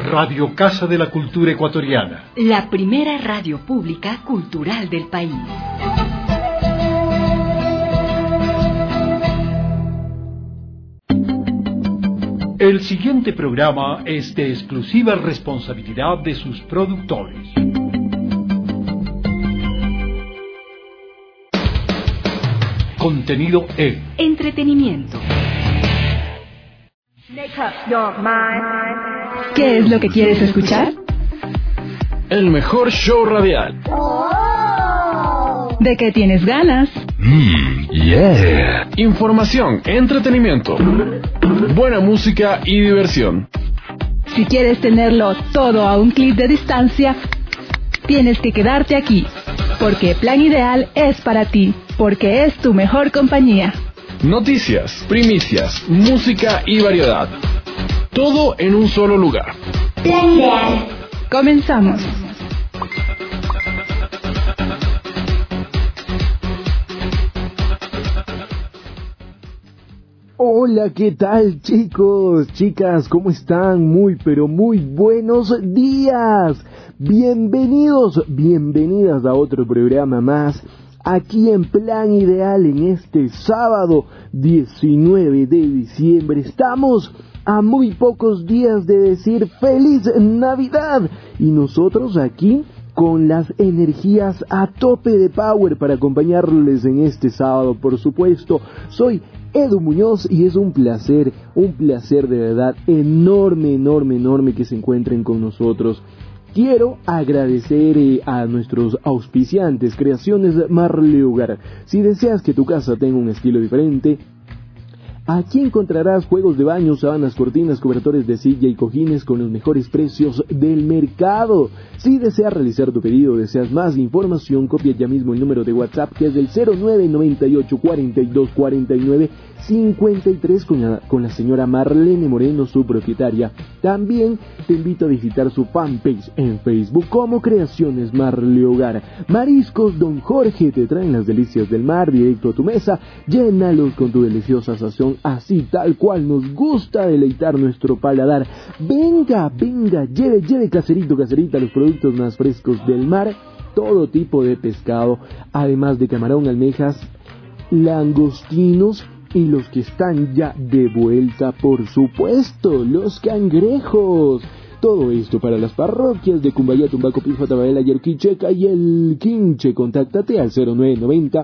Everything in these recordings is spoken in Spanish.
Radio Casa de la Cultura Ecuatoriana. La primera radio pública cultural del país. El siguiente programa es de exclusiva responsabilidad de sus productores. Contenido E. Entretenimiento. ¿Qué es lo que quieres escuchar? El mejor show radial. ¿De qué tienes ganas? Yeah. Información, entretenimiento, buena música y diversión. Si quieres tenerlo todo a un clic de distancia, tienes que quedarte aquí, porque Plan Ideal es para ti, porque es tu mejor compañía. Noticias, primicias, música y variedad. Todo en un solo lugar. Plan Ideal. Comenzamos. Hola, ¿qué tal, chicos? Chicas, ¿cómo están? Muy, pero muy buenos días. Bienvenidos, bienvenidas a otro programa más, aquí en Plan Ideal, en este sábado 19 de diciembre. Estamos a muy pocos días de decir ¡Feliz Navidad! Y nosotros aquí con las energías a tope de power para acompañarles en este sábado, por supuesto. Soy Edu Muñoz y es un placer de verdad enorme que se encuentren con nosotros. Quiero agradecer a nuestros auspiciantes, Creaciones Marleugar. Si deseas que tu casa tenga un estilo diferente, aquí encontrarás juegos de baño, sábanas, cortinas, cobertores de silla y cojines con los mejores precios del mercado. Si deseas realizar tu pedido o deseas más información, copia ya mismo el número de WhatsApp, que es del 0998 42 49 53 con la señora Marlene Moreno, su propietaria. También te invito a visitar su fanpage en Facebook como Creaciones Marleugar. Mariscos Don Jorge te traen las delicias del mar directo a tu mesa. Llénalos con tu deliciosa sazón, así tal cual nos gusta deleitar nuestro paladar. Venga, lleve caserita los productos más frescos del mar, todo tipo de pescado, además de camarón, almejas, langostinos y los que están ya de vuelta, por supuesto, los cangrejos. Todo esto para las parroquias de Cumbayá, Tumbaco, Pilfa, Tababela, Yerquicheca y el Quinche. Contáctate al 0990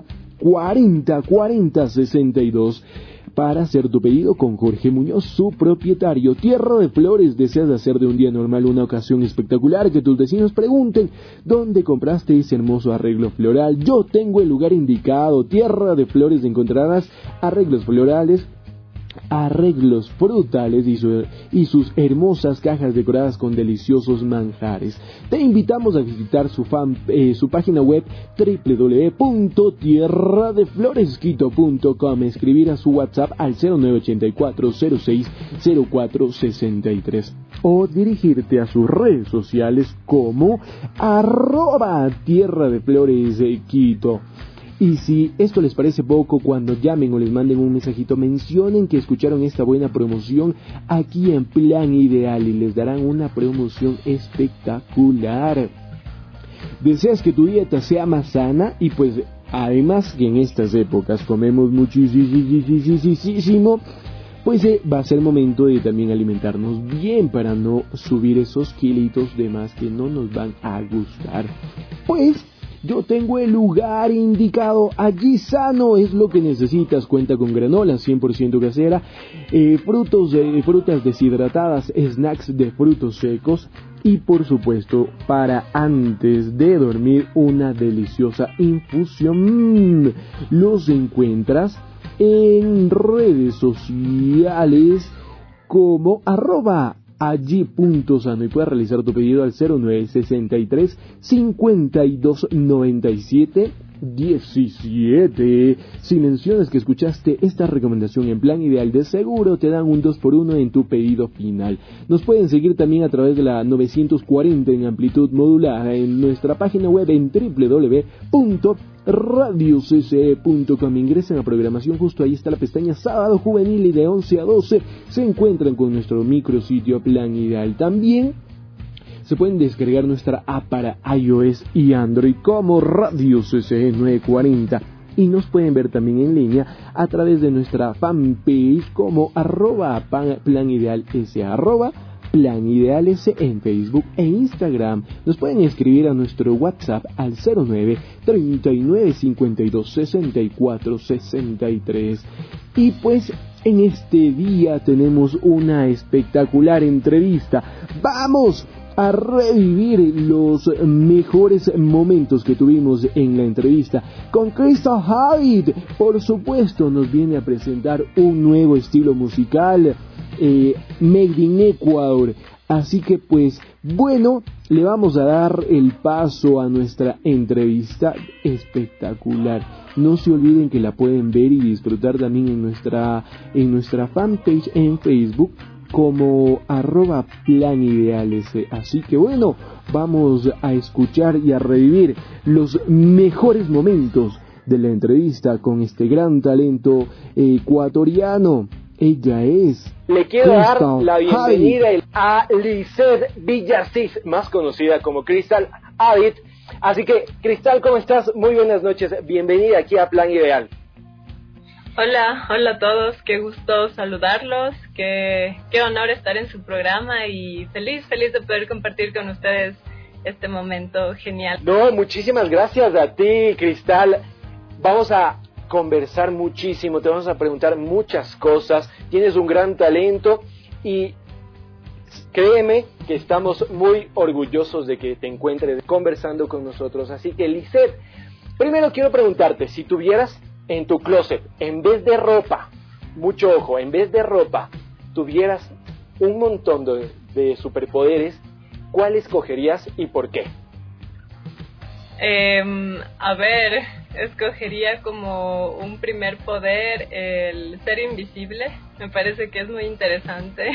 40 62 para hacer tu pedido con Jorge Muñoz, su propietario. Tierra de Flores, deseas hacer de un día normal una ocasión espectacular, que tus vecinos pregunten ¿dónde compraste ese hermoso arreglo floral? Yo tengo el lugar indicado. Tierra de Flores, encontrarás arreglos florales, arreglos frutales y sus hermosas cajas decoradas con deliciosos manjares. Te invitamos a visitar su página web www.tierradefloresquito.com, escribir a su WhatsApp al 0984 06 04 63 o dirigirte a sus redes sociales como @tierradefloresquito. Y si esto les parece poco, cuando llamen o les manden un mensajito, mencionen que escucharon esta buena promoción aquí en Plan Ideal y les darán una promoción espectacular. ¿Deseas que tu dieta sea más sana? Y pues además que en estas épocas comemos muchísimo, pues va a ser momento de también alimentarnos bien para no subir esos kilitos de más que no nos van a gustar. Pues yo tengo el lugar indicado, allí sano es lo que necesitas. Cuenta con granola 100% casera, frutas deshidratadas, snacks de frutos secos y por supuesto para antes de dormir una deliciosa infusión. Los encuentras en redes sociales como @allí.sano y puedes realizar tu pedido al 0963 52 97 17. Si mencionas que escuchaste esta recomendación en Plan Ideal, de seguro te dan un 2x1 en tu pedido final. Nos pueden seguir también a través de la 940 en amplitud modulada en nuestra página web en www.radiocce.com. Ingresen a programación, justo ahí está la pestaña Sábado Juvenil y de 11 a 12 se encuentran con nuestro micrositio Plan Ideal. También se pueden descargar nuestra app para iOS y Android como Radio CCE 940 y nos pueden ver también en línea a través de nuestra fanpage como @planideals, Plan Ideales en Facebook e Instagram. Nos pueden escribir a nuestro WhatsApp al 09 39 52 64 63. Y pues en este día tenemos una espectacular entrevista. ¡Vamos a revivir los mejores momentos que tuvimos en la entrevista con Crystal Habit! Por supuesto, nos viene a presentar un nuevo estilo musical, Made in Ecuador. Así que pues bueno, le vamos a dar el paso a nuestra entrevista espectacular. No se olviden que la pueden ver y disfrutar también en nuestra fanpage en Facebook como @planideales. Así que bueno, vamos a escuchar y a revivir los mejores momentos de la entrevista con este gran talento ecuatoriano. Ella es... Le quiero dar Crystal la bienvenida Habit. a Lizeth Villasís, más conocida como Crystal Habit. Así que, Crystal, ¿cómo estás? Muy buenas noches. Bienvenida aquí a Plan Ideal. Hola a todos. Qué gusto saludarlos. Qué honor estar en su programa y feliz de poder compartir con ustedes este momento genial. No, muchísimas gracias a ti, Crystal. Vamos a conversar muchísimo, te vamos a preguntar muchas cosas, tienes un gran talento y créeme que estamos muy orgullosos de que te encuentres conversando con nosotros. Así que, Lizeth, primero quiero preguntarte, si tuvieras en tu closet, en vez de ropa, mucho ojo, en vez de ropa, tuvieras un montón de superpoderes, ¿cuál escogerías y por qué? Escogería como un primer poder el ser invisible. Me parece que es muy interesante.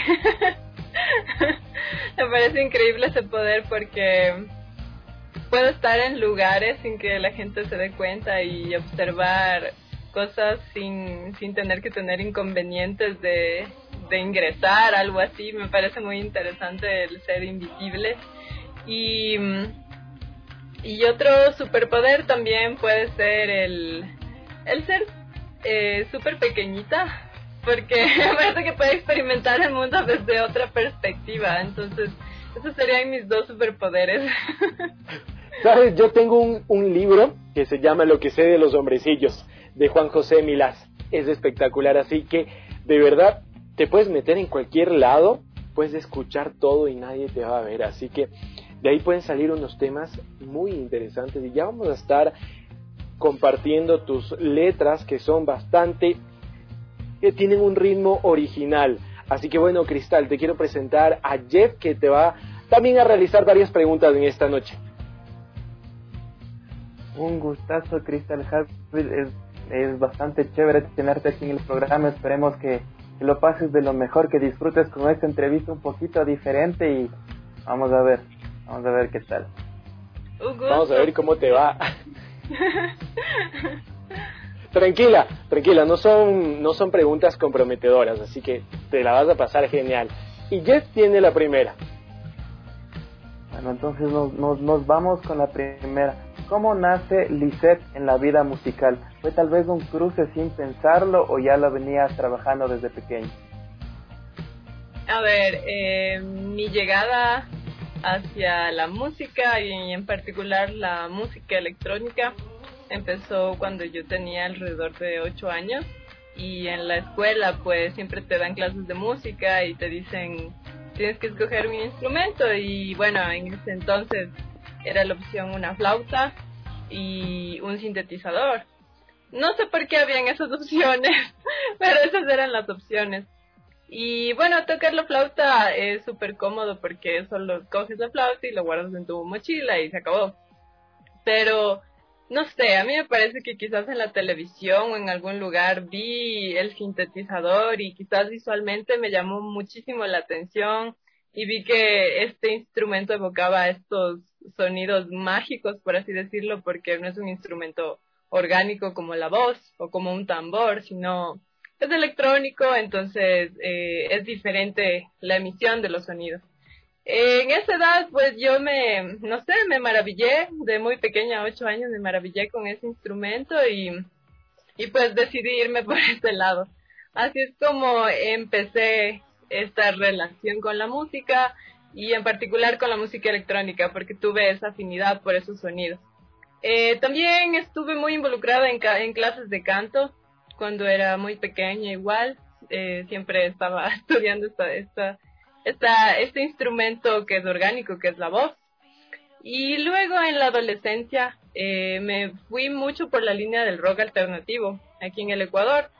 Me parece increíble ese poder porque puedo estar en lugares sin que la gente se dé cuenta y observar cosas sin tener que tener inconvenientes de ingresar, algo así. Me parece muy interesante el ser invisible. Y otro superpoder también puede ser el ser súper pequeñita, porque me parece que puede experimentar el mundo desde otra perspectiva. Entonces, esos serían mis dos superpoderes. Sabes, yo tengo un libro que se llama Lo que sé de los hombrecillos, de Juan José Milás. Es espectacular, así que de verdad te puedes meter en cualquier lado, puedes escuchar todo y nadie te va a ver. Así que de ahí pueden salir unos temas muy interesantes y ya vamos a estar compartiendo tus letras que son que tienen un ritmo original. Así que bueno, Crystal, te quiero presentar a Jeff, que te va también a realizar varias preguntas en esta noche. Un gustazo, Crystal Habit. Es bastante chévere tenerte aquí en el programa. Esperemos que lo pases de lo mejor, que disfrutes con esta entrevista un poquito diferente y vamos a ver qué tal. Vamos a ver cómo te va. Tranquila, no son preguntas comprometedoras, así que te la vas a pasar genial. Y Jeff tiene la primera. Bueno, entonces nos vamos con la primera. ¿Cómo nace Lizeth en la vida musical? ¿Fue tal vez un cruce sin pensarlo o ya lo venías trabajando desde pequeño? A ver, mi llegada hacia la música y en particular la música electrónica empezó cuando yo tenía alrededor de 8 años y en la escuela pues siempre te dan clases de música y te dicen tienes que escoger un instrumento y bueno, en ese entonces era la opción una flauta y un sintetizador. No sé por qué habían esas opciones, pero esas eran las opciones. Y bueno, tocar la flauta es súper cómodo porque solo coges la flauta y lo guardas en tu mochila y se acabó. Pero, no sé, a mí me parece que quizás en la televisión o en algún lugar vi el sintetizador y quizás visualmente me llamó muchísimo la atención y vi que este instrumento evocaba estos sonidos mágicos, por así decirlo, porque no es un instrumento orgánico como la voz o como un tambor, sino es electrónico, entonces es diferente la emisión de los sonidos. En esa edad, pues yo me maravillé, de muy pequeña, 8 años, me maravillé con ese instrumento y pues decidí irme por ese lado. Así es como empecé esta relación con la música y en particular con la música electrónica, porque tuve esa afinidad por esos sonidos. También estuve muy involucrada en clases de canto cuando era muy pequeña igual. Siempre estaba estudiando este instrumento que es orgánico, que es la voz. Y luego en la adolescencia me fui mucho por la línea del rock alternativo aquí en el Ecuador.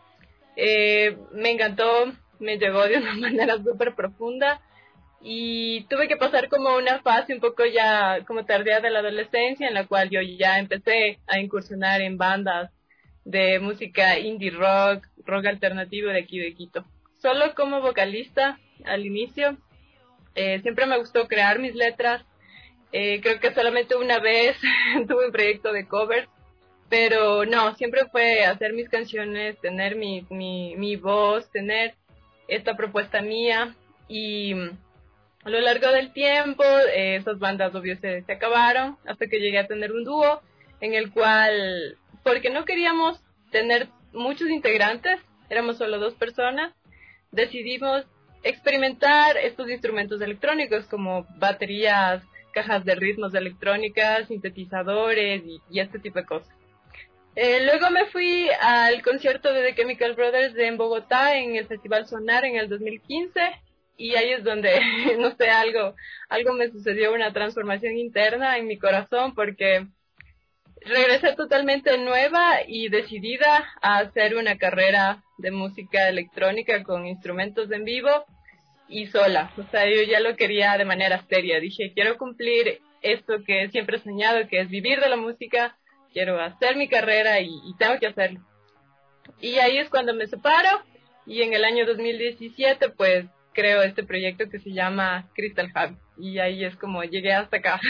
Me encantó, me llegó de una manera súper profunda y tuve que pasar como una fase un poco ya como tardía de la adolescencia en la cual yo ya empecé a incursionar en bandas de música indie rock, rock alternativo de aquí de Quito. Solo como vocalista al inicio, siempre me gustó crear mis letras. Creo que solamente una vez tuve un proyecto de covers, pero no, siempre fue hacer mis canciones, tener mi voz, tener esta propuesta mía y a lo largo del tiempo esas bandas obvio se acabaron hasta que llegué a tener un dúo en el cual, porque no queríamos tener muchos integrantes, éramos solo 2 personas, decidimos experimentar estos instrumentos electrónicos como baterías, cajas de ritmos electrónicas, sintetizadores y este tipo de cosas. Luego me fui al concierto de The Chemical Brothers en Bogotá en el Festival Sonar en el 2015 y ahí es donde, no sé, algo me sucedió, una transformación interna en mi corazón porque regresé totalmente nueva y decidida a hacer una carrera de música electrónica con instrumentos en vivo y sola. O sea, yo ya lo quería de manera seria. Dije, quiero cumplir esto que siempre he soñado, que es vivir de la música. Quiero hacer mi carrera y tengo que hacerlo. Y ahí es cuando me separo y en el año 2017 pues creo este proyecto que se llama Crystal Hub y ahí es como llegué hasta acá.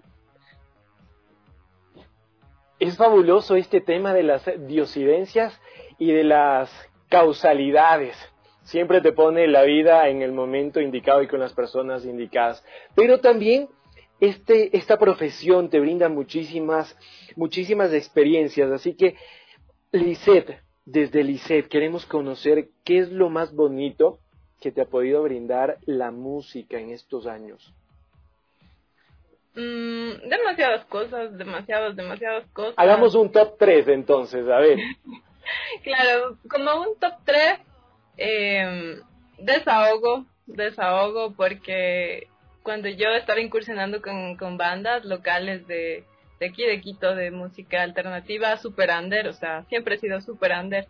Es fabuloso este tema de las diosidencias y de las causalidades. Siempre te pone la vida en el momento indicado y con las personas indicadas. Pero también esta profesión te brinda muchísimas experiencias. Así que, Lisette, desde Lisette queremos conocer qué es lo más bonito que te ha podido brindar la música en estos años. Demasiadas cosas. Hagamos un top 3 entonces, a ver. Claro, como un top 3, desahogo porque cuando yo estaba incursionando con bandas locales de aquí de Quito de música alternativa, super under, o sea, siempre he sido super under,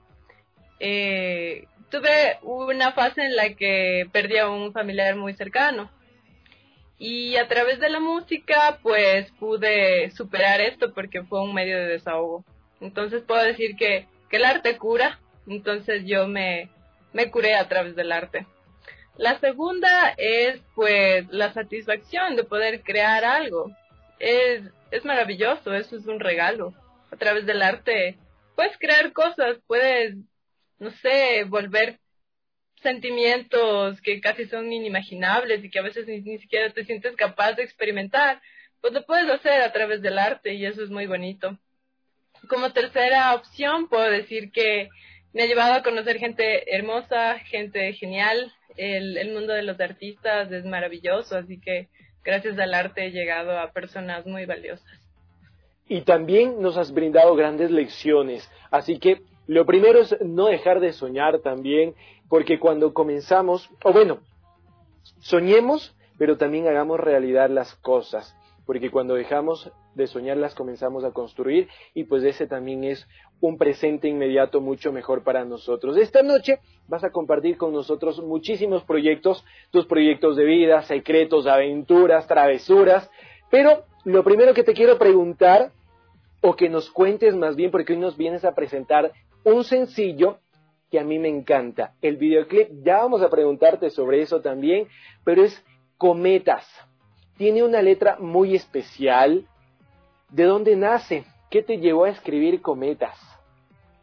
tuve una fase en la que perdí a un familiar muy cercano. Y a través de la música, pues, pude superar esto porque fue un medio de desahogo. Entonces puedo decir que el arte cura, entonces yo me curé a través del arte. La segunda es, pues, la satisfacción de poder crear algo. Es maravilloso, eso es un regalo. A través del arte puedes crear cosas, puedes, no sé, volver sentimientos que casi son inimaginables y que a veces ni siquiera te sientes capaz de experimentar, pues lo puedes hacer a través del arte y eso es muy bonito. Como tercera opción puedo decir que me ha llevado a conocer gente hermosa, gente genial. El mundo de los artistas es maravilloso, así que gracias al arte he llegado a personas muy valiosas. Y también nos has brindado grandes lecciones, así que lo primero es no dejar de soñar también, porque cuando comenzamos, soñemos, pero también hagamos realidad las cosas, porque cuando dejamos de soñar las comenzamos a construir y pues ese también es un presente inmediato mucho mejor para nosotros. Esta noche vas a compartir con nosotros muchísimos proyectos, tus proyectos de vida, secretos, aventuras, travesuras, pero lo primero que te quiero preguntar, o que nos cuentes más bien, porque hoy nos vienes a presentar un sencillo que a mí me encanta. El videoclip, ya vamos a preguntarte sobre eso también, pero es Cometas. Tiene una letra muy especial. ¿De dónde nace? ¿Qué te llevó a escribir Cometas?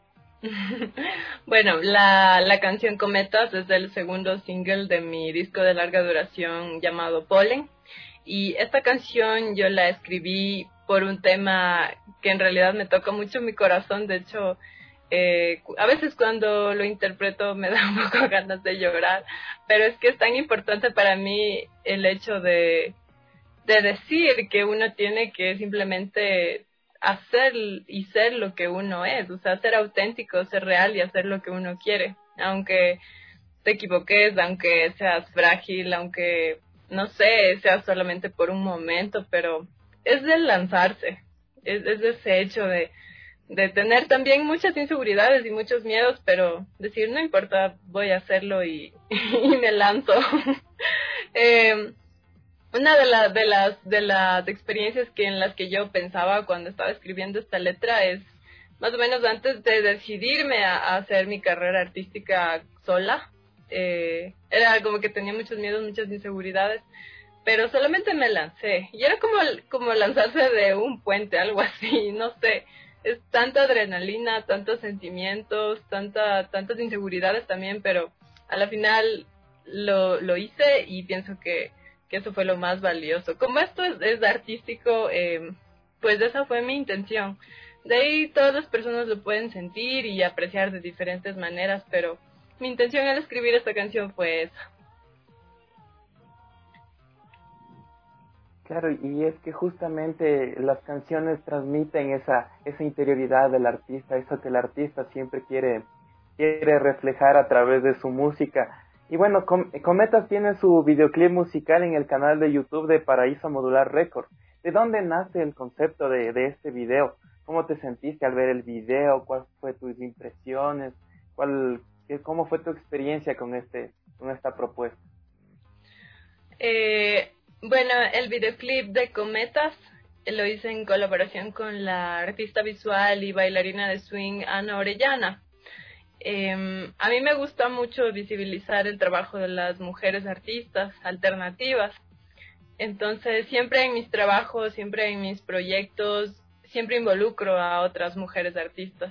Bueno, la canción Cometas es el segundo single de mi disco de larga duración llamado Polen. Y esta canción yo la escribí por un tema que en realidad me toca mucho mi corazón. De hecho, a veces cuando lo interpreto me da un poco ganas de llorar, pero es que es tan importante para mí el hecho de decir que uno tiene que simplemente hacer y ser lo que uno es, o sea, ser auténtico, ser real y hacer lo que uno quiere, aunque te equivoques, aunque seas frágil, aunque, no sé, sea solamente por un momento, pero es de lanzarse, es ese hecho de tener también muchas inseguridades y muchos miedos, pero decir, no importa, voy a hacerlo y me lanzo. Una de las experiencias en las que yo pensaba cuando estaba escribiendo esta letra es más o menos antes de decidirme a hacer mi carrera artística sola. Era como que tenía muchos miedos, muchas inseguridades, pero solamente me lancé. Y era como lanzarse de un puente, algo así, no sé. Es tanta adrenalina, tantos sentimientos, tantas inseguridades también, pero a la final lo hice y pienso que eso fue lo más valioso. Como esto es artístico, pues esa fue mi intención. De ahí todas las personas lo pueden sentir y apreciar de diferentes maneras, pero mi intención al escribir esta canción fue esa. Claro, y es que justamente las canciones transmiten esa interioridad del artista, eso que el artista siempre quiere reflejar a través de su música. Y bueno, Cometas tiene su videoclip musical en el canal de YouTube de Paraíso Modular Records. ¿De dónde nace el concepto de este video? ¿Cómo te sentiste al ver el video? ¿Cuáles fueron tus impresiones? ¿Cómo fue tu experiencia con esta propuesta? Bueno, el videoclip de Cometas lo hice en colaboración con la artista visual y bailarina de swing Ana Orellana. A mí me gusta mucho visibilizar el trabajo de las mujeres artistas alternativas. Entonces, siempre en mis trabajos, siempre en mis proyectos, siempre involucro a otras mujeres artistas.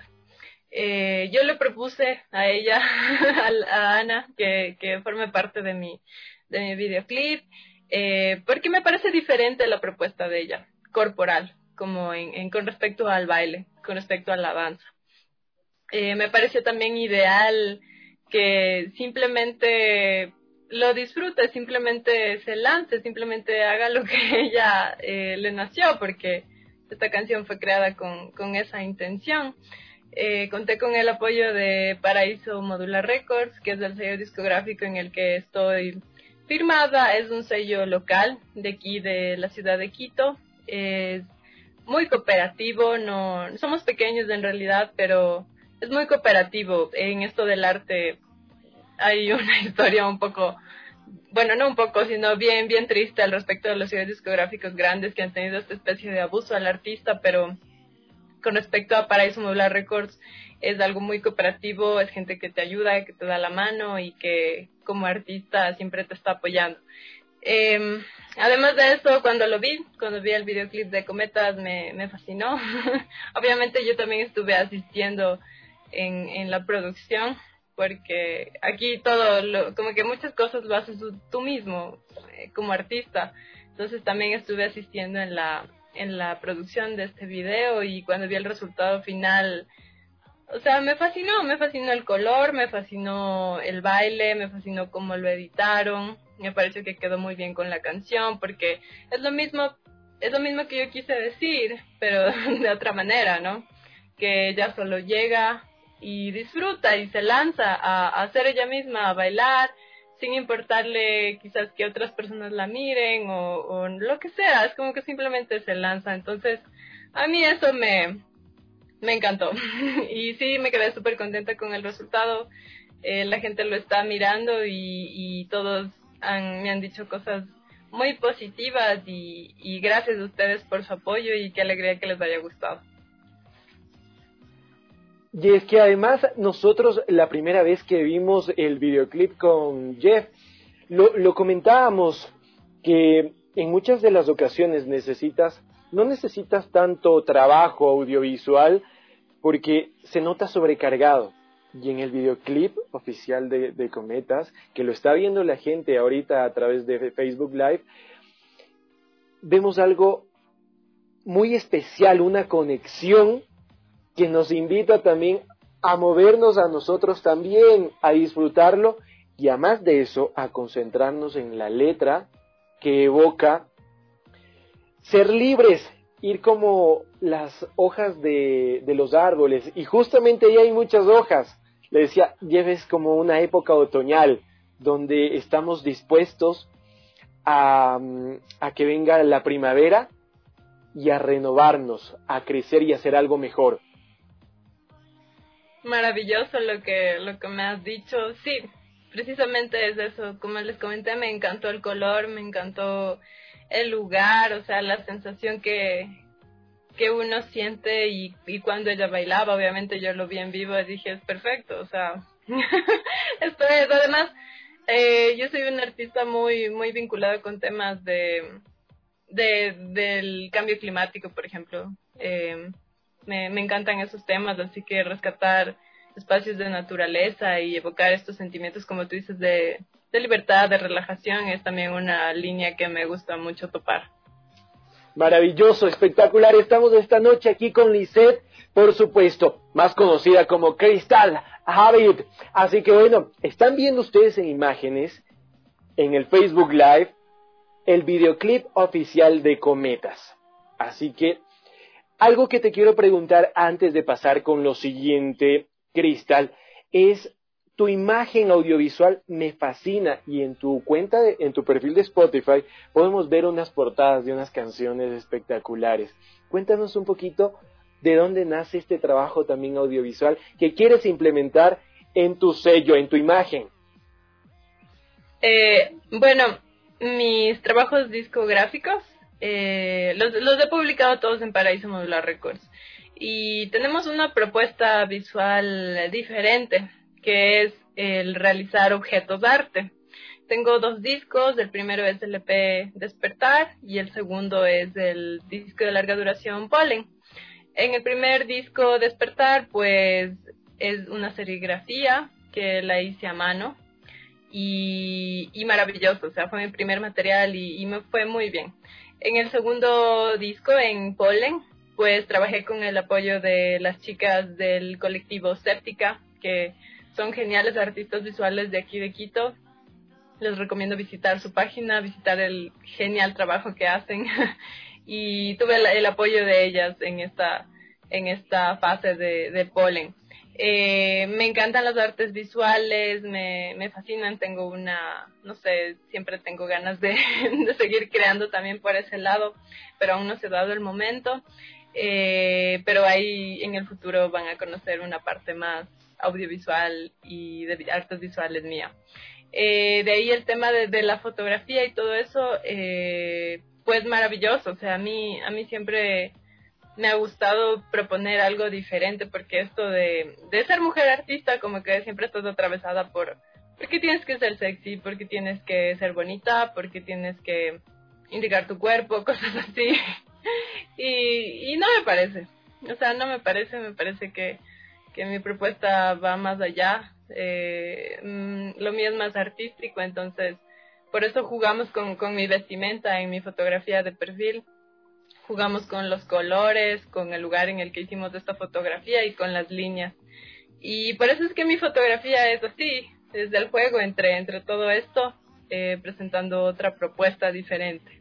Yo le propuse a ella, a Ana, que forme parte de mi videoclip, porque me parece diferente la propuesta de ella, corporal, como con respecto al baile, con respecto a la danza. Me pareció también ideal que simplemente lo disfrute, simplemente se lance, simplemente haga lo que ella le nació, porque esta canción fue creada con esa intención. Conté con el apoyo de Paraíso Modular Records, que es el sello discográfico en el que estoy firmada. Es un sello local de aquí, de la ciudad de Quito. Es muy cooperativo, no somos pequeños en realidad, pero es muy cooperativo. En esto del arte hay una historia un poco, bueno, no un poco, sino bien triste al respecto de los sellos discográficos grandes que han tenido esta especie de abuso al artista, pero con respecto a Paraíso Modular Records es algo muy cooperativo, es gente que te ayuda, que te da la mano y que como artista siempre te está apoyando. Además de eso, cuando vi el videoclip de Cometas me fascinó. Obviamente yo también estuve asistiendo en la producción, porque aquí como que muchas cosas lo haces tú mismo como artista. Entonces también estuve asistiendo en la producción de este video, y cuando vi el resultado final, o sea, me fascinó el color, me fascinó el baile, me fascinó cómo lo editaron. Me pareció que quedó muy bien con la canción, porque es lo mismo que yo quise decir, pero de otra manera, ¿no? Que ella solo llega y disfruta y se lanza a ser ella misma, a bailar, sin importarle quizás que otras personas la miren o lo que sea. Es como que simplemente se lanza. Entonces, a mí eso me encantó. Y sí, me quedé súper contenta con el resultado. La gente lo está mirando y todos me han dicho cosas muy positivas, y gracias a ustedes por su apoyo, y qué alegría que les haya gustado. Y es que además nosotros la primera vez que vimos el videoclip con Jeff, lo comentábamos, que en muchas de las ocasiones no necesitas tanto trabajo audiovisual porque se nota sobrecargado. Y en el videoclip oficial de Cometas, que lo está viendo la gente ahorita a través de Facebook Live, vemos algo muy especial, una conexión que nos invita también a movernos a nosotros también, a disfrutarlo, y además de eso, a concentrarnos en la letra que evoca ser libres, ir como las hojas de los árboles, y justamente ahí hay muchas hojas. Le decía, lleves como una época otoñal, donde estamos dispuestos a que venga la primavera y a renovarnos, a crecer y a hacer algo mejor. Maravilloso lo que me has dicho. Sí, precisamente es eso. Como les comenté, me encantó el color, me encantó el lugar, o sea, la sensación que uno siente, y cuando ella bailaba, obviamente yo lo vi en vivo y dije, es perfecto, o sea, esto es. Además, yo soy una artista muy muy vinculada con temas del cambio climático, por ejemplo. Me encantan esos temas, así que rescatar espacios de naturaleza y evocar estos sentimientos, como tú dices, de libertad, de relajación, es también una línea que me gusta mucho topar. Maravilloso, espectacular. Estamos esta noche aquí con Lisette, por supuesto, más conocida como Crystal Javid. Así que bueno, están viendo ustedes en imágenes, en el Facebook Live, el videoclip oficial de Cometas. Así que, algo que te quiero preguntar antes de pasar con lo siguiente, Crystal, es tu imagen audiovisual. Me fascina, y en tu cuenta, en tu perfil de Spotify, podemos ver unas portadas de unas canciones espectaculares. Cuéntanos un poquito de dónde nace este trabajo también audiovisual que quieres implementar en tu sello, en tu imagen. Bueno, mis trabajos discográficos los he publicado todos en Paraíso Modular Records, y tenemos una propuesta visual diferente, que es el realizar objetos de arte. Tengo 2 discos, el primero es el EP Despertar y el segundo es el disco de larga duración Polen. En el primer disco Despertar, pues es una serigrafía que la hice a mano, y maravilloso, o sea, fue mi primer material y me fue muy bien. En el segundo disco, en Polen, pues trabajé con el apoyo de las chicas del colectivo Séptica, que son geniales artistas visuales de aquí de Quito. Les recomiendo visitar su página, visitar el genial trabajo que hacen. Y tuve el apoyo de ellas en esta fase de Polen. Me encantan las artes visuales, me fascinan, tengo siempre tengo ganas de seguir creando también por ese lado, pero aún no se ha dado el momento. Pero ahí en el futuro van a conocer una parte más audiovisual y de artes visuales mía. De ahí el tema de la fotografía y todo eso, pues maravilloso. O sea, a mí siempre me ha gustado proponer algo diferente, porque esto de ser mujer artista, como que siempre estás atravesada porque tienes que ser sexy, porque tienes que ser bonita, porque tienes que indicar tu cuerpo, cosas así. Y no me parece, o sea, no me parece, me parece que mi propuesta va más allá. Lo mío es más artístico, entonces por eso jugamos con mi vestimenta en mi fotografía de perfil, jugamos con los colores, con el lugar en el que hicimos esta fotografía y con las líneas, y por eso es que mi fotografía es así, es del juego entre todo esto, presentando otra propuesta diferente.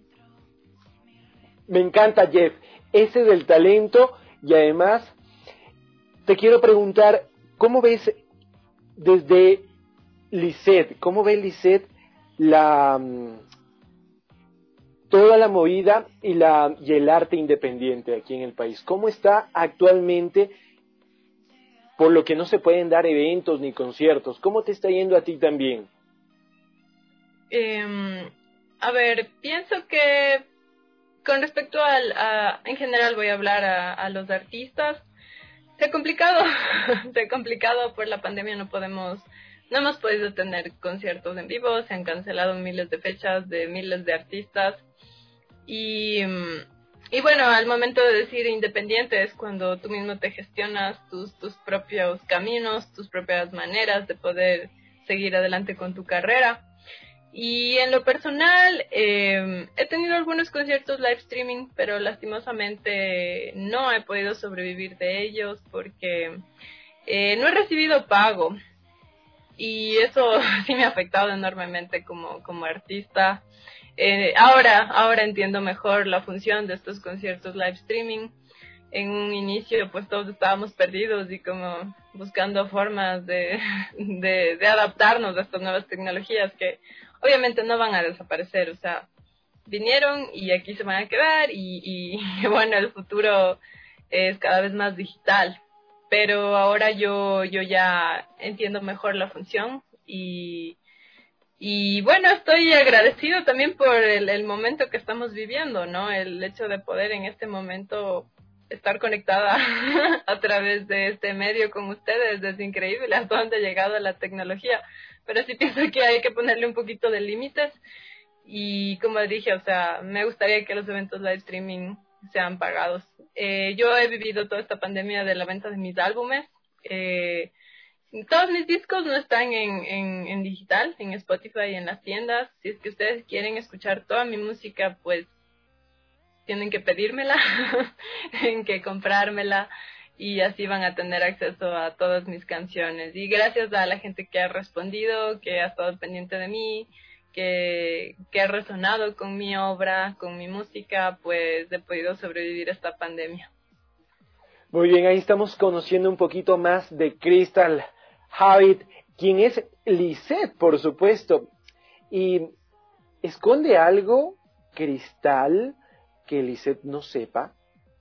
Me encanta, Jeff, ese del talento. Y además te quiero preguntar, ¿cómo ves desde Lisette, cómo ve Lisette toda la movida y el arte independiente aquí en el país? ¿Cómo está actualmente, por lo que no se pueden dar eventos ni conciertos? ¿Cómo te está yendo a ti también? A ver, pienso que con respecto en general voy a hablar a los artistas, se ha complicado, por la pandemia no hemos podido tener conciertos en vivo, se han cancelado miles de fechas de miles de artistas, y Y bueno, al momento de decir independiente es cuando tú mismo te gestionas tus propios caminos, tus propias maneras de poder seguir adelante con tu carrera. Y en lo personal, he tenido algunos conciertos live streaming, pero lastimosamente no he podido sobrevivir de ellos porque no he recibido pago. Y eso sí me ha afectado enormemente como artista. Ahora entiendo mejor la función de estos conciertos live streaming. En un inicio pues todos estábamos perdidos y como buscando formas de adaptarnos a estas nuevas tecnologías que obviamente no van a desaparecer, o sea, vinieron y aquí se van a quedar y bueno, el futuro es cada vez más digital, pero ahora yo ya entiendo mejor la función y bueno, estoy agradecido también por el momento que estamos viviendo, ¿no? El hecho de poder en este momento estar conectada a través de este medio con ustedes es increíble hasta dónde ha llegado la tecnología, pero sí pienso que hay que ponerle un poquito de límites y como dije, o sea, me gustaría que los eventos live streaming sean pagados. Yo he vivido toda esta pandemia de la venta de mis álbumes, todos mis discos no están en digital, en Spotify y en las tiendas. Si es que ustedes quieren escuchar toda mi música, pues tienen que pedírmela, tienen que comprármela y así van a tener acceso a todas mis canciones. Y gracias a la gente que ha respondido, que ha estado pendiente de mí, que ha resonado con mi obra, con mi música, pues he podido sobrevivir a esta pandemia. Muy bien, ahí estamos conociendo un poquito más de Crystal Habit, quien es Lisette, por supuesto. Y ¿esconde algo, Crystal, que Lisette no sepa?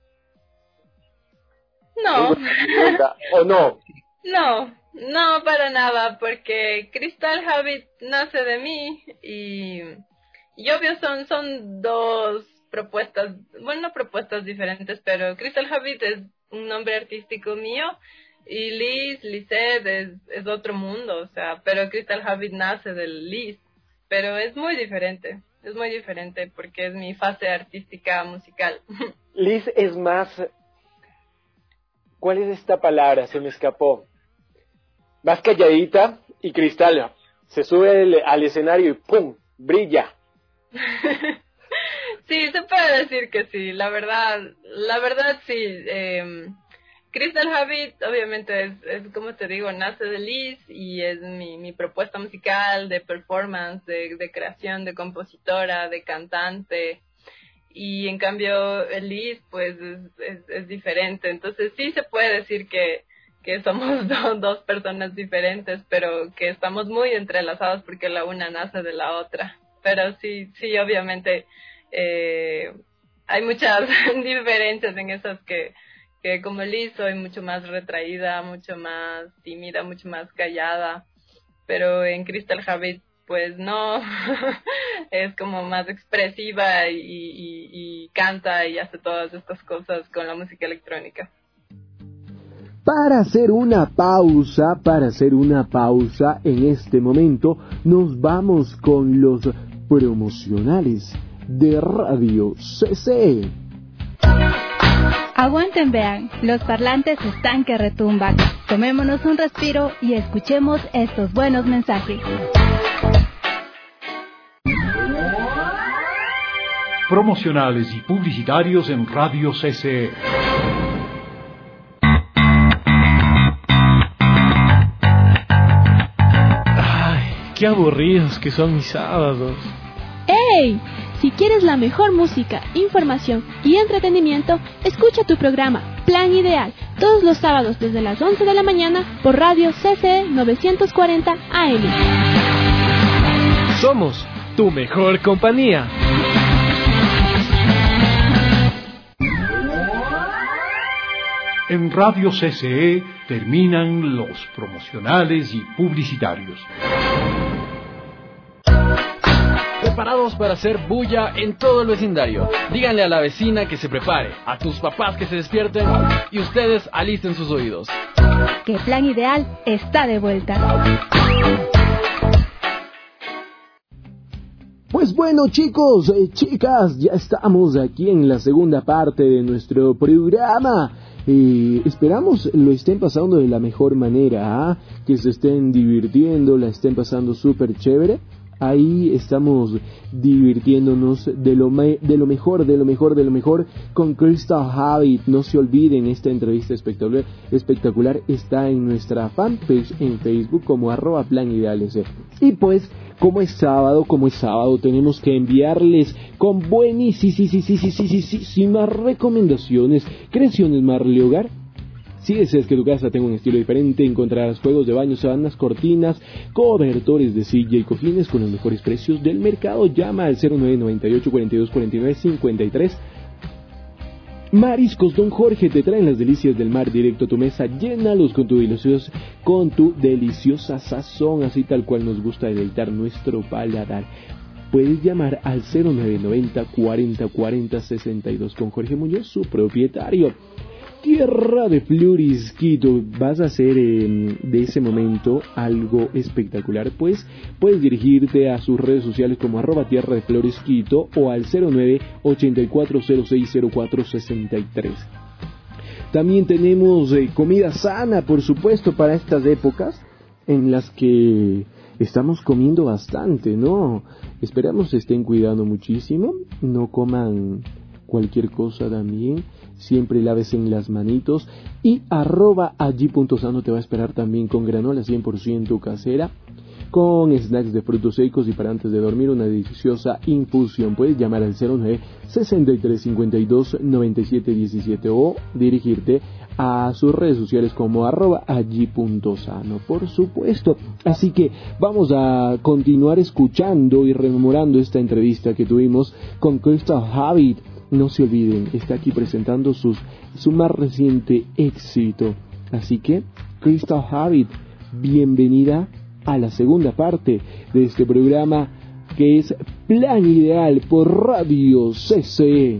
No. ¿O no? No, para nada, porque Crystal Habit nace de mí y obvio son dos propuestas, bueno, no propuestas diferentes, pero Crystal Habit es un nombre artístico mío y Lisette es otro mundo, o sea, pero Crystal Habit nace del Liz, pero es muy diferente porque es mi fase artística musical. Liz es más, ¿cuál es esta palabra? Se me escapó. Más calladita y Crystal se sube al escenario y ¡pum! Brilla. Sí, se puede decir que sí, la verdad sí. Crystal Habit obviamente es como te digo, nace de Liz y es mi propuesta musical de performance, de creación, de compositora, de cantante. Y en cambio Liz pues es diferente, entonces sí se puede decir que somos dos personas diferentes, pero que estamos muy entrelazadas porque la una nace de la otra. Pero sí, obviamente hay muchas diferencias en esas que como Liz soy mucho más retraída, mucho más tímida, mucho más callada, pero en Crystal Habit pues no, es como más expresiva y canta y hace todas estas cosas con la música electrónica. Para hacer una pausa en este momento, nos vamos con los promocionales de Radio CC. Aguanten, vean, los parlantes están que retumban. Tomémonos un respiro y escuchemos estos buenos mensajes. Promocionales y publicitarios en Radio CC. Qué aburridos que son mis sábados. ¡Ey! Si quieres la mejor música, información y entretenimiento, escucha tu programa Plan Ideal todos los sábados desde las 11 de la mañana por Radio CC 940 AM. Somos tu mejor compañía. En Radio CCE terminan los promocionales y publicitarios. Preparados para hacer bulla en todo el vecindario. Díganle a la vecina que se prepare, a tus papás que se despierten y ustedes alisten sus oídos. Que Plan Ideal está de vuelta. Pues bueno, chicos, chicas, ya estamos aquí en la segunda parte de nuestro programa. Esperamos lo estén pasando de la mejor manera, que se estén divirtiendo, la estén pasando súper chévere. Ahí estamos divirtiéndonos de lo mejor con Crystal Habit. No se olviden, esta entrevista espectacular está en nuestra fanpage en Facebook como @planidealc. Y pues, como es sábado, tenemos que enviarles con buenísimas recomendaciones, creaciones Marley Hogar. Si deseas que tu casa tenga un estilo diferente, encontrarás juegos de baño, sábanas, cortinas, cobertores de silla y cojines con los mejores precios del mercado. Llama al 0998 42 49 53. Mariscos Don Jorge te traen las delicias del mar directo a tu mesa. Llénalos con tu deliciosa sazón, así tal cual nos gusta deleitar nuestro paladar. Puedes llamar al 0990 40 40 62 con Jorge Muñoz, su propietario. Tierra de Flores Quito, vas a hacer de ese momento algo espectacular, pues puedes dirigirte a sus redes sociales como @Tierra de Flores Quito o al 0984060463. También tenemos comida sana, por supuesto, para estas épocas en las que estamos comiendo bastante, ¿no? Esperamos se estén cuidando muchísimo, no coman cualquier cosa también. Siempre laves en las manitos y @allí.sano te va a esperar también con granola 100% casera, con snacks de frutos secos y para antes de dormir una deliciosa infusión. Puedes llamar al 09 63 52 97 17 o dirigirte a sus redes sociales como @allí.sano, por supuesto. Así que vamos a continuar escuchando y rememorando esta entrevista que tuvimos con Crystal Habit. No se olviden, está aquí presentando su más reciente éxito. Así que, Crystal Habit, bienvenida a la segunda parte de este programa que es Plan Ideal por Radio CCE.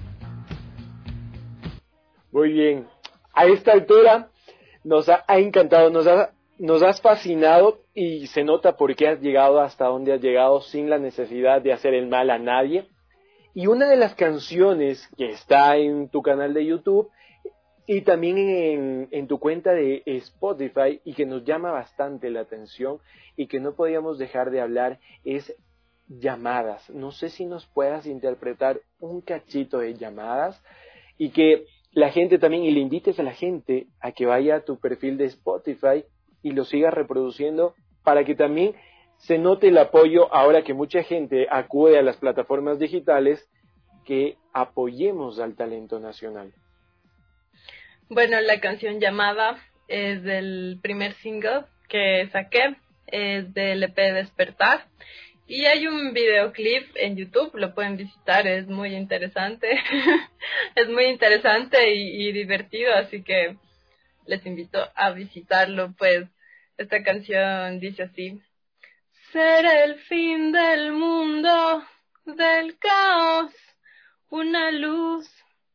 Muy bien, a esta altura nos ha encantado, nos has fascinado y se nota por qué has llegado hasta donde has llegado sin la necesidad de hacer el mal a nadie. Y una de las canciones que está en tu canal de YouTube y también en tu cuenta de Spotify y que nos llama bastante la atención y que no podíamos dejar de hablar es Llamadas. No sé si nos puedas interpretar un cachito de Llamadas y que la gente también, y le invites a la gente a que vaya a tu perfil de Spotify y lo siga reproduciendo para que también se note el apoyo ahora que mucha gente acude a las plataformas digitales, que apoyemos al talento nacional. Bueno, la canción Llamada es del primer single que saqué, es del EP Despertar, y hay un videoclip en YouTube, lo pueden visitar, es muy interesante, es muy interesante y divertido, así que les invito a visitarlo. Pues esta canción dice así: será el fin del mundo, del caos, una luz.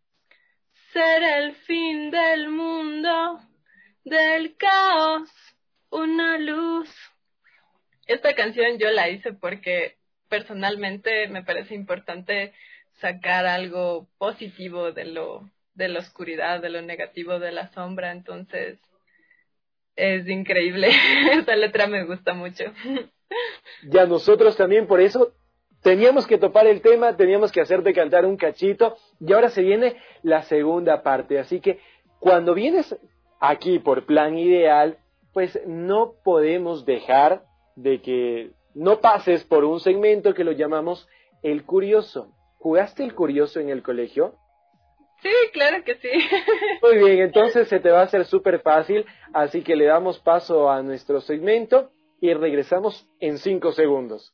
Será el fin del mundo, del caos, una luz. Esta canción yo la hice porque personalmente me parece importante sacar algo positivo de la oscuridad, de lo negativo, de la sombra. Entonces es increíble. Esta letra me gusta mucho. Ya nosotros también por eso teníamos que topar el tema, teníamos que hacerte cantar un cachito y ahora se viene la segunda parte. Así que cuando vienes aquí por Plan Ideal, pues no podemos dejar de que no pases por un segmento que lo llamamos El Curioso. ¿Jugaste El Curioso en el colegio? Sí, claro que sí. Muy bien, entonces se te va a hacer súper fácil, así que le damos paso a nuestro segmento y regresamos en 5 segundos.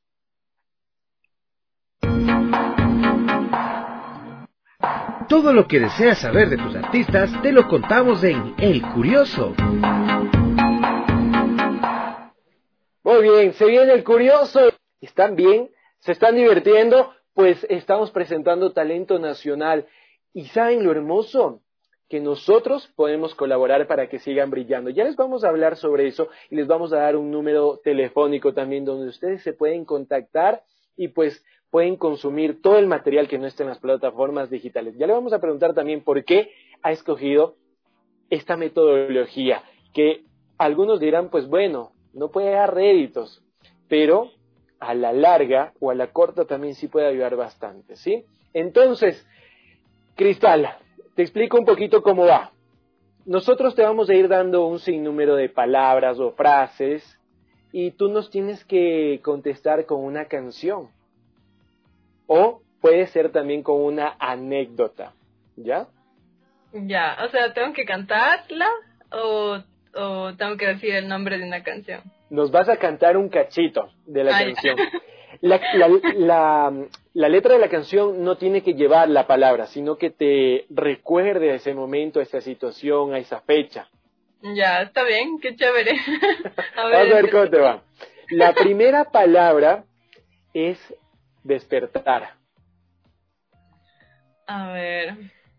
Todo lo que deseas saber de tus artistas te lo contamos en El Curioso. Muy bien, se viene El Curioso. ¿Están bien? ¿Se están divirtiendo? Pues estamos presentando talento nacional. ¿Y saben lo hermoso? Que nosotros podemos colaborar para que sigan brillando. Ya les vamos a hablar sobre eso y les vamos a dar un número telefónico también donde ustedes se pueden contactar y pues pueden consumir todo el material que no esté en las plataformas digitales. Ya le vamos a preguntar también por qué ha escogido esta metodología, que algunos dirán, pues bueno, no puede dar réditos, pero a la larga o a la corta también sí puede ayudar bastante, ¿sí? Entonces, Cristal, te explico un poquito cómo va. Nosotros te vamos a ir dando un sinnúmero de palabras o frases y tú nos tienes que contestar con una canción. O puede ser también con una anécdota, ¿ya? Ya, o sea, ¿tengo que cantarla o tengo que decir el nombre de una canción? Nos vas a cantar un cachito de la canción. La letra de la canción no tiene que llevar la palabra, sino que te recuerde a ese momento, a esa situación, a esa fecha. Ya, está bien, qué chévere. Vamos a ver cómo te va. La primera palabra es despertar. A ver,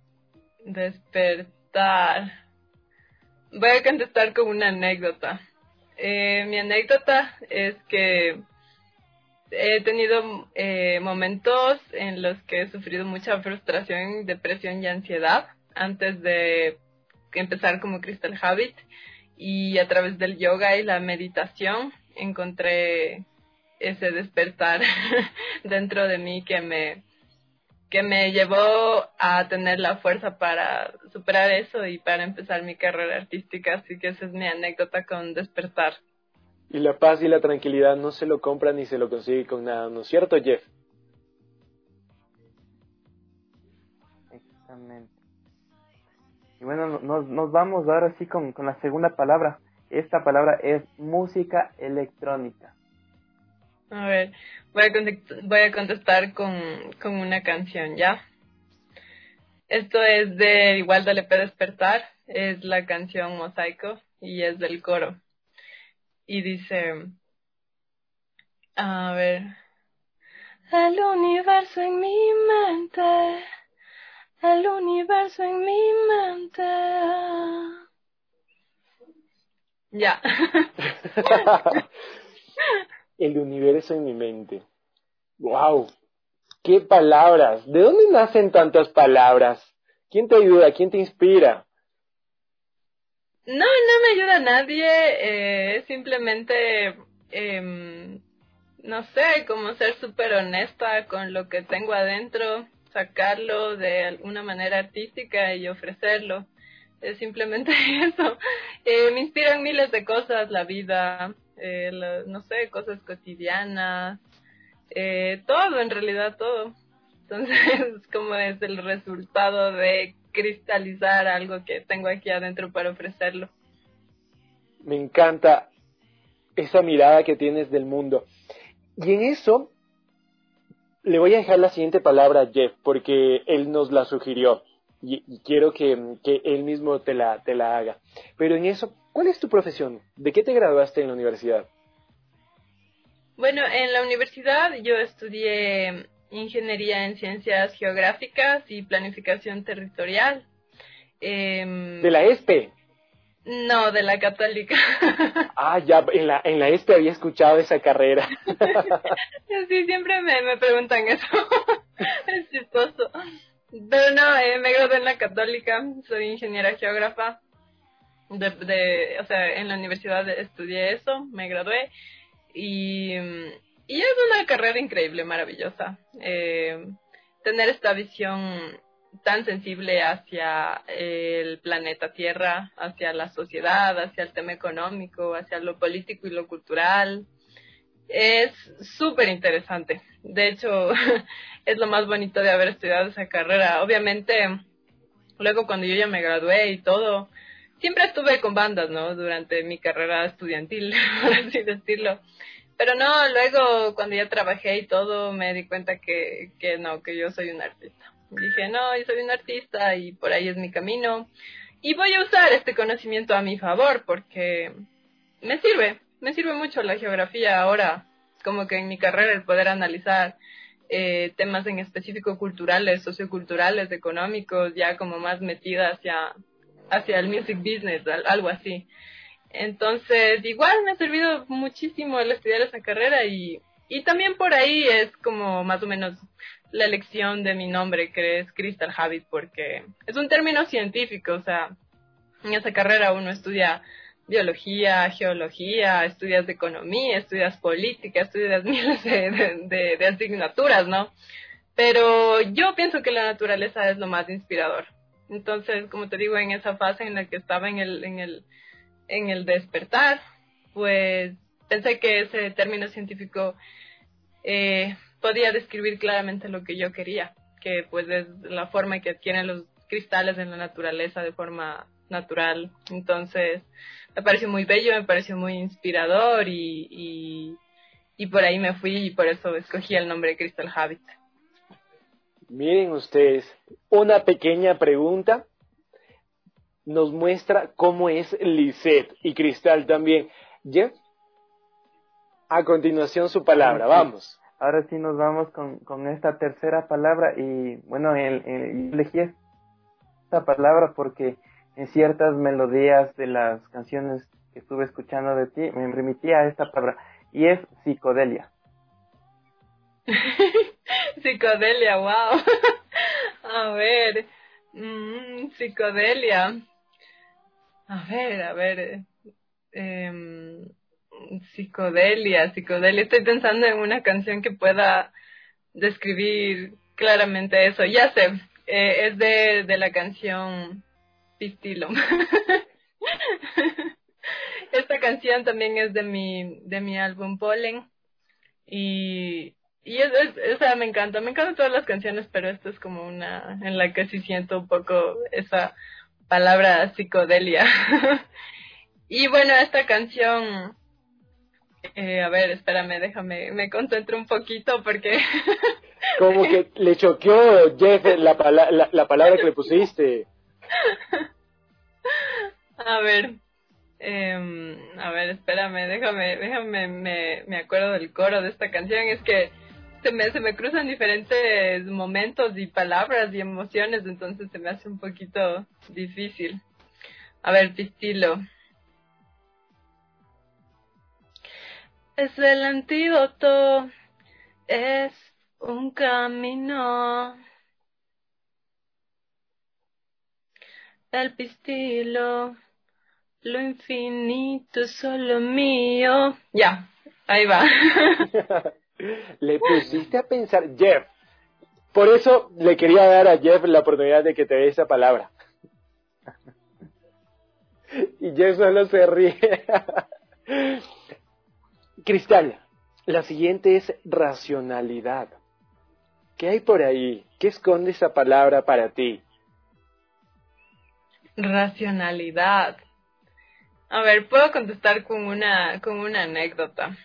despertar. Voy a contestar con una anécdota. Mi anécdota es que he tenido momentos en los que he sufrido mucha frustración, depresión y ansiedad antes de empezar como Crystal Habit, y a través del yoga y la meditación encontré ese despertar dentro de mí que me llevó a tener la fuerza para superar eso y para empezar mi carrera artística. Así que esa es mi anécdota con despertar. Y la paz y la tranquilidad no se lo compra ni se lo consigue con nada, ¿no es cierto, Jeff? Exactamente. Y bueno, nos vamos ahora sí con la segunda palabra. Esta palabra es música electrónica. A ver, voy a contestar con una canción, ¿ya? Esto es igual del EP Despertar, es la canción Mosaico y es del coro. Y dice, a ver, el universo en mi mente, el universo en mi mente. Ya. El universo en mi mente. ¡Wow! ¡Qué palabras! ¿De dónde nacen tantas palabras? ¿Quién te ayuda? ¿Quién te inspira? No me ayuda a nadie, simplemente, no sé, como ser súper honesta con lo que tengo adentro, sacarlo de alguna manera artística y ofrecerlo. Es simplemente eso. Me inspiran miles de cosas, la vida, no sé, cosas cotidianas, todo, en realidad todo. Entonces, como es el resultado de cristalizar algo que tengo aquí adentro para ofrecerlo. Me encanta esa mirada que tienes del mundo. Y en eso le voy a dejar la siguiente palabra a Jeff, porque él nos la sugirió y quiero que él mismo te la haga. Pero en eso, ¿cuál es tu profesión? ¿De qué te graduaste en la universidad? Bueno, en la universidad yo estudié Ingeniería en Ciencias Geográficas y Planificación Territorial. ¿De la ESPE? No, de la Católica. Ah, ya, en la ESPE había escuchado esa carrera. Sí, siempre me preguntan eso. Es chistoso. Pero no, me gradué en la Católica, soy ingeniera geógrafa. O sea, en la universidad estudié eso, me gradué. Y es una carrera increíble, maravillosa. Tener esta visión tan sensible hacia el planeta Tierra, hacia la sociedad, hacia el tema económico, hacia lo político y lo cultural, es súper interesante. De hecho, es lo más bonito de haber estudiado esa carrera. Obviamente, luego cuando yo ya me gradué y todo, siempre estuve con bandas, ¿no? Durante mi carrera estudiantil, por así decirlo. Pero no, luego cuando ya trabajé y todo, me di cuenta que yo soy un artista. Dije, no, yo soy un artista y por ahí es mi camino. Y voy a usar este conocimiento a mi favor porque me sirve mucho la geografía ahora, como que en mi carrera el poder analizar temas en específico culturales, socioculturales, económicos, ya como más metida hacia el music business, algo así. Entonces, igual me ha servido muchísimo el estudiar esa carrera y Y también por ahí es como más o menos la elección de mi nombre, que es Crystal Habit, porque es un término científico, o sea, en esa carrera uno estudia biología, geología, estudias de economía, estudias política, estudias miles de asignaturas, ¿no? Pero yo pienso que la naturaleza es lo más inspirador. Entonces, como te digo, en esa fase en la que estaba en el despertar, pues pensé que ese término científico podía describir claramente lo que yo quería, que pues es la forma que adquieren los cristales en la naturaleza de forma natural. Entonces, me pareció muy bello, me pareció muy inspirador y por ahí me fui y por eso escogí el nombre Crystal Habit. Miren ustedes, una pequeña pregunta nos muestra cómo es Lisette y Cristal también. Jeff, a continuación su palabra, vamos. Ahora sí nos vamos con esta tercera palabra y bueno, elegí esta palabra porque en ciertas melodías de las canciones que estuve escuchando de ti me remitía a esta palabra y es psicodelia. Psicodelia, wow. A ver, psicodelia. A ver. Psicodelia. Estoy pensando en una canción que pueda describir claramente eso. Ya sé, es de la canción Pistilo. Esta canción también es de mi álbum Pollen y o sea, me encantan todas las canciones, pero esta es como una en la que sí siento un poco esa palabra psicodelia. Y bueno, esta canción, a ver, espérame, me concentro un poquito porque... Como que le choqueó, Jeff, la palabra que le pusiste. A ver, espérame, me acuerdo del coro de esta canción. Es que se me cruzan diferentes momentos y palabras y emociones, entonces se me hace un poquito difícil. A ver, Pistilo. Es el antídoto, es un camino. El pistilo, lo infinito es solo mío. Ya, ahí va. Le pusiste a pensar, Jeff. Por eso le quería dar a Jeff la oportunidad de que te dé esa palabra. Y Jeff solo se ríe. Cristal, la siguiente es racionalidad. ¿Qué hay por ahí? ¿Qué esconde esa palabra para ti? Racionalidad. A ver, puedo contestar con una anécdota.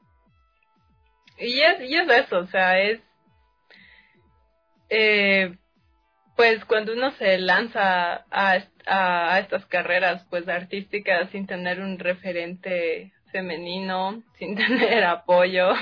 Y es eso, o sea, pues cuando uno se lanza a estas carreras pues artísticas sin tener un referente femenino, sin tener apoyo,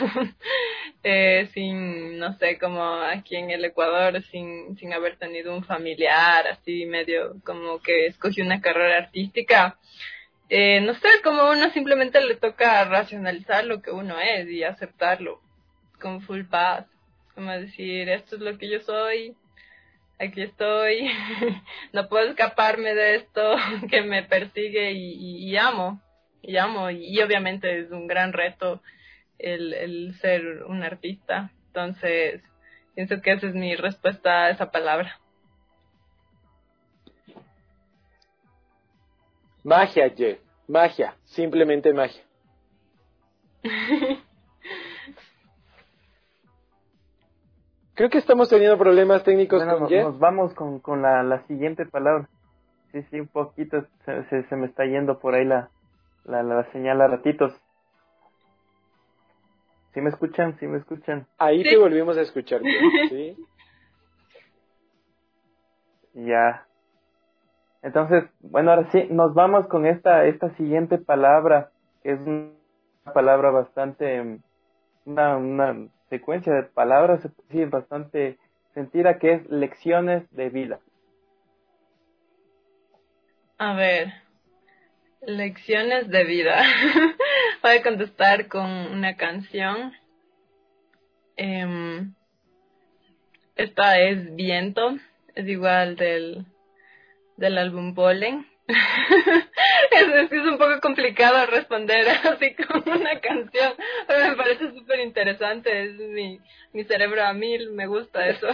sin, no sé, como aquí en el Ecuador, sin haber tenido un familiar, así medio como que escogió una carrera artística, no sé, como uno simplemente le toca racionalizar lo que uno es y aceptarlo con full paz, como decir, esto es lo que yo soy, aquí estoy, no puedo escaparme de esto que me persigue y amo. Y obviamente es un gran reto el ser un artista. Entonces, pienso que esa es mi respuesta a esa palabra. Magia, Jeff. Magia. Simplemente magia. Creo que estamos teniendo problemas técnicos con Jeff. Nos vamos con la siguiente palabra. Sí, un poquito se me está yendo por ahí la señal a ratitos. ¿Sí me escuchan? Ahí sí. Te volvimos a escuchar, ¿sí? Ya. Entonces, bueno, ahora sí, nos vamos con esta siguiente palabra, que es una palabra bastante, una secuencia de palabras, sí, bastante sentida, que es lecciones de vida. A ver, lecciones de vida. Voy a contestar con una canción Esta es Viento, es igual del álbum Polen. Es un poco complicado responder así con una canción, pero me parece súper interesante, es mi cerebro a mil, me gusta eso.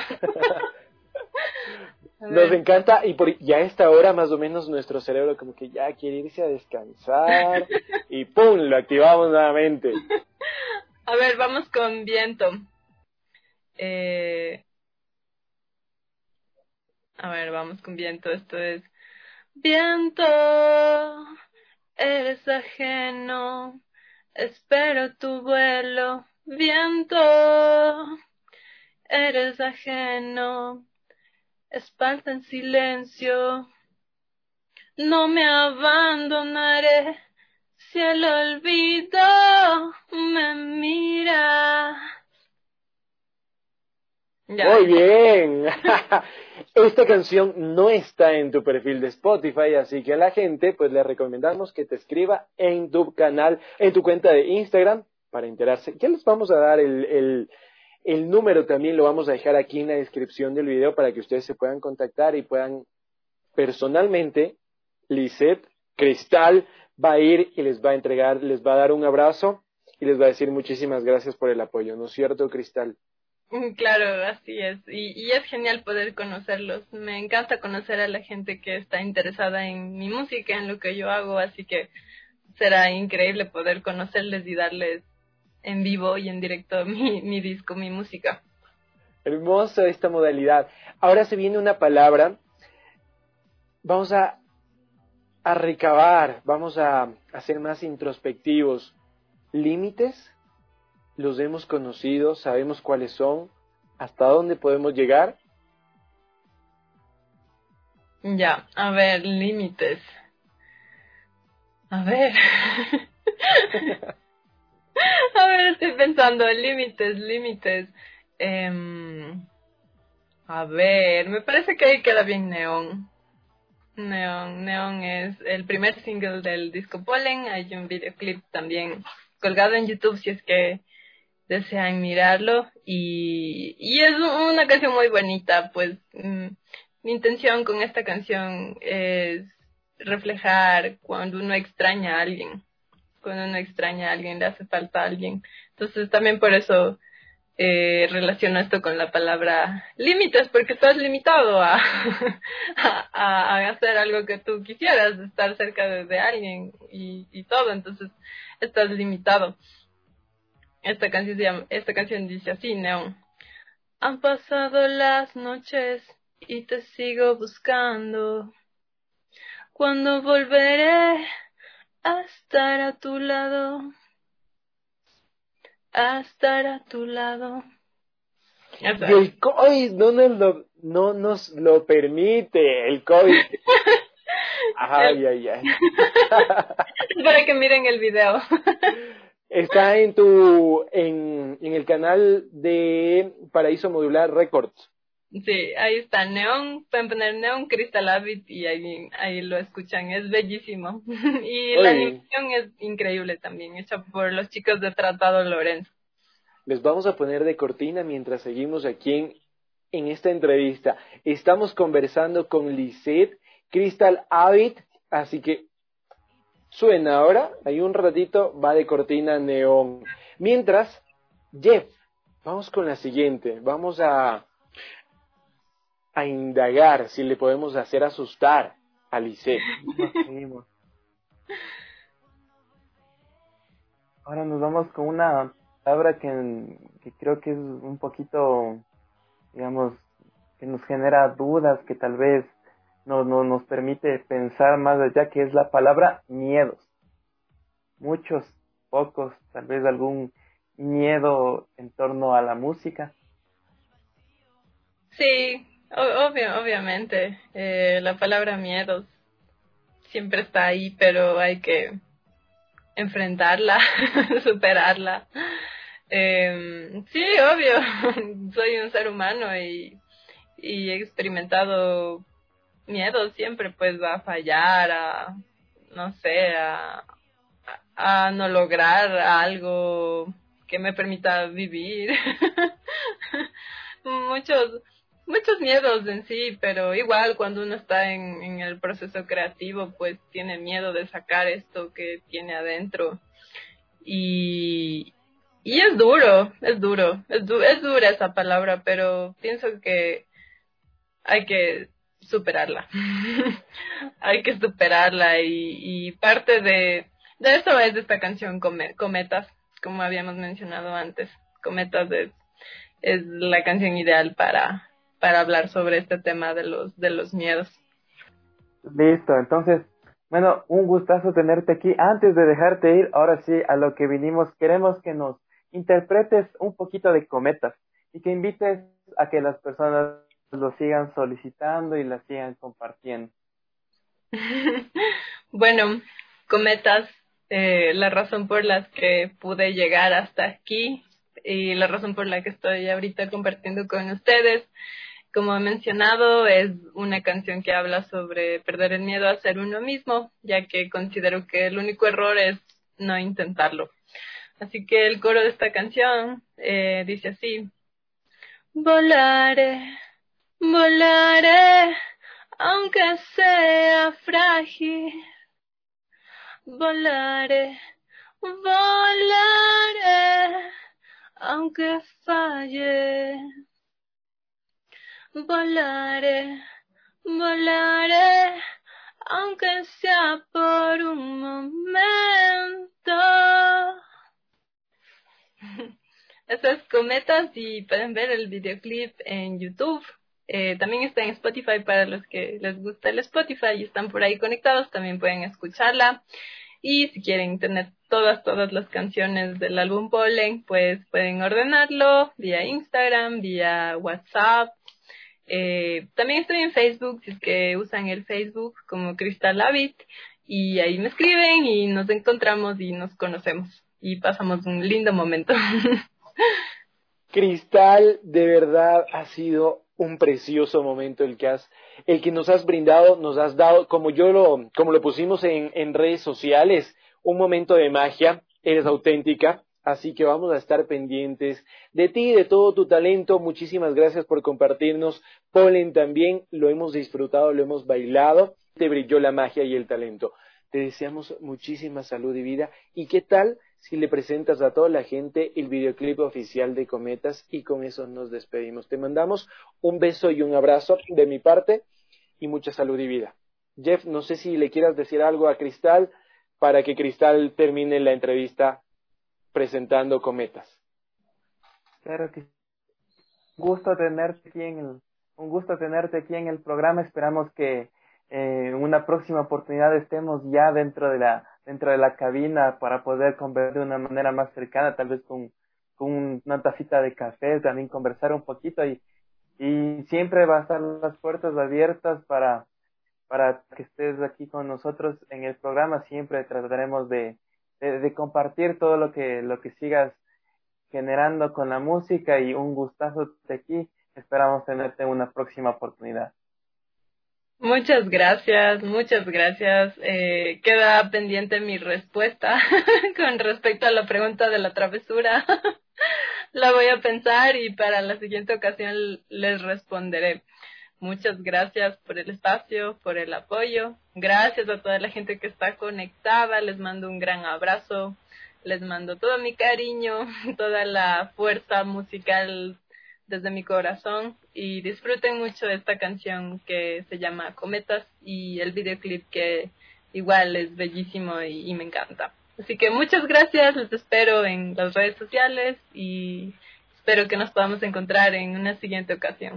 Nos encanta, y a esta hora más o menos nuestro cerebro como que ya quiere irse a descansar y ¡pum! Lo activamos nuevamente. A ver, vamos con Viento. A ver, vamos con Viento, esto es: viento, eres ajeno, espero tu vuelo. Viento, eres ajeno, espalda en silencio. No me abandonaré si el olvido me mira. Ya. Muy bien. Esta canción no está en tu perfil de Spotify, así que a la gente pues le recomendamos que te escriba en tu canal, en tu cuenta de Instagram para enterarse. Ya les vamos a dar el número, también lo vamos a dejar aquí en la descripción del video para que ustedes se puedan contactar y puedan personalmente, Lisette Cristal va a ir y les va a entregar, les va a dar un abrazo y les va a decir muchísimas gracias por el apoyo, ¿no es cierto, Cristal? Claro, así es. Y es genial poder conocerlos. Me encanta conocer a la gente que está interesada en mi música, en lo que yo hago, así que será increíble poder conocerles y darles en vivo y en directo mi disco, mi música. Hermosa esta modalidad. Ahora se viene una palabra. Vamos a recabar, vamos a ser más introspectivos. Límites. Los hemos conocido, sabemos cuáles son, hasta dónde podemos llegar. Ya, a ver, límites. A ver. A ver, estoy pensando, límites. A ver, me parece que ahí queda bien Neón. Neón es el primer single del disco Polen. Hay un videoclip también colgado en YouTube si es que desean mirarlo, y es una canción muy bonita, pues mi intención con esta canción es reflejar cuando uno extraña a alguien, le hace falta a alguien. Entonces también por eso relaciono esto con la palabra límites, porque estás limitado a hacer algo que tú quisieras, estar cerca de alguien y todo, entonces estás limitado. Esta canción dice así, Neón. Han pasado las noches y te sigo buscando. ¿Cuándo volveré a estar a tu lado? A estar a tu lado. Y el COVID no nos lo permite, el COVID. Ay. Es para que miren el video. Está en el canal de Paraíso Modular Records. Sí, ahí está Neón, pueden poner Neón Crystal Avid y ahí lo escuchan, es bellísimo. Y la animación es increíble también, hecha por los chicos de Tratado Lorenzo. Les vamos a poner de cortina mientras seguimos aquí en esta entrevista. Estamos conversando con Lisette Crystal Avid, así que suena ahora, hay un ratito, va de cortina Neón. Mientras, Jeff, vamos con la siguiente, vamos a indagar si le podemos hacer asustar a Lisette. Ahora nos vamos con una palabra que creo que es un poquito, digamos, que nos genera dudas, que tal vez nos permite pensar más allá, que es la palabra miedos. Muchos, pocos, tal vez algún miedo en torno a la música. Sí, obviamente. La palabra miedos siempre está ahí, pero hay que enfrentarla, superarla. Sí, obvio, soy un ser humano y he experimentado miedo siempre, pues va a fallar, no sé, a no lograr algo que me permita vivir. muchos miedos en sí, pero igual cuando uno está en el proceso creativo, pues tiene miedo de sacar esto que tiene adentro. Y es dura esa palabra, pero pienso que hay que superarla. Hay que superarla y parte de eso es esta canción Cometas, como habíamos mencionado antes. Cometas es la canción ideal para hablar sobre este tema de los miedos. Listo, entonces, bueno, un gustazo tenerte aquí. Antes de dejarte ir, ahora sí, a lo que vinimos, queremos que nos interpretes un poquito de Cometas y que invites a que las personas lo sigan solicitando y la sigan compartiendo. Bueno, Cometas, la razón por la que pude llegar hasta aquí y la razón por la que estoy ahorita compartiendo con ustedes, como he mencionado, es una canción que habla sobre perder el miedo a ser uno mismo, ya que considero que el único error es no intentarlo. Así que el coro de esta canción dice así: volaré, volaré, aunque sea frágil. Volaré, volaré, aunque falle. Volaré, volaré, aunque sea por un momento. Eso es Cometas y pueden ver el videoclip en YouTube. También está en Spotify para los que les gusta el Spotify y están por ahí conectados, también pueden escucharla. Y si quieren tener todas las canciones del álbum Polen, pues pueden ordenarlo vía Instagram, vía WhatsApp. También estoy en Facebook, si es que usan el Facebook como Cristal Habit, y ahí me escriben y nos encontramos y nos conocemos y pasamos un lindo momento. Cristal, de verdad ha sido un precioso momento el que nos has brindado, nos has dado, como lo pusimos en redes sociales, un momento de magia. Eres auténtica, así que vamos a estar pendientes de ti, de todo tu talento. Muchísimas gracias por compartirnos. Polen también, lo hemos disfrutado, lo hemos bailado, te brilló la magia y el talento. Te deseamos muchísima salud y vida. ¿Y qué tal si le presentas a toda la gente el videoclip oficial de Cometas? Y con eso nos despedimos. Te mandamos un beso y un abrazo de mi parte y mucha salud y vida. Jeff, no sé si le quieras decir algo a Cristal para que Cristal termine la entrevista presentando Cometas. Claro que sí. Un gusto tenerte aquí en el programa. Esperamos que en una próxima oportunidad estemos ya dentro de la cabina para poder conversar de una manera más cercana, tal vez con una tacita de café, también conversar un poquito y siempre va a estar las puertas abiertas para que estés aquí con nosotros en el programa. Siempre trataremos de compartir todo lo que sigas generando con la música, y un gustazo de aquí. Esperamos tenerte en una próxima oportunidad. Muchas gracias. Queda pendiente mi respuesta con respecto a la pregunta de la travesura. La voy a pensar y para la siguiente ocasión les responderé. Muchas gracias por el espacio, por el apoyo. Gracias a toda la gente que está conectada. Les mando un gran abrazo. Les mando todo mi cariño, toda la fuerza musical desde mi corazón, y disfruten mucho de esta canción que se llama Cometas y el videoclip, que igual es bellísimo y me encanta. Así que muchas gracias, les espero en las redes sociales y espero que nos podamos encontrar en una siguiente ocasión.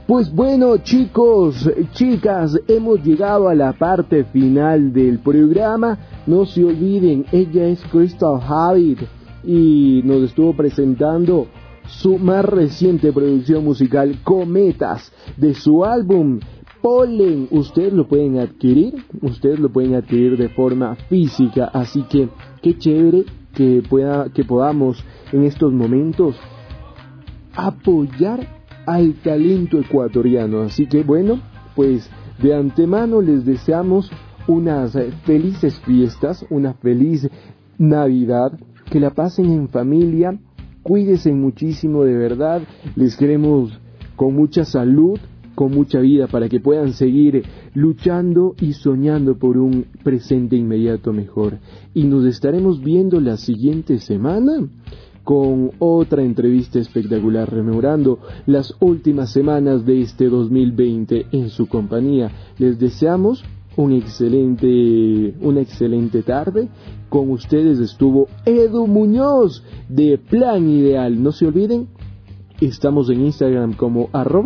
Pues bueno, chicos, chicas, hemos llegado a la parte final del programa. No se olviden, ella es Crystal Habit y nos estuvo presentando su más reciente producción musical, Cometas, de su álbum Polen. Ustedes lo pueden adquirir de forma física, así que qué chévere que podamos en estos momentos apoyar al talento ecuatoriano. Así que bueno, pues de antemano les deseamos unas felices fiestas, una feliz Navidad, que la pasen en familia, cuídense muchísimo, de verdad, les queremos con mucha salud, con mucha vida, para que puedan seguir luchando y soñando por un presente inmediato mejor. Y nos estaremos viendo la siguiente semana con otra entrevista espectacular, rememorando las últimas semanas de este 2020 en su compañía. Les deseamos una excelente tarde. Con ustedes estuvo Edu Muñoz de Plan Ideal. No se olviden, estamos en Instagram como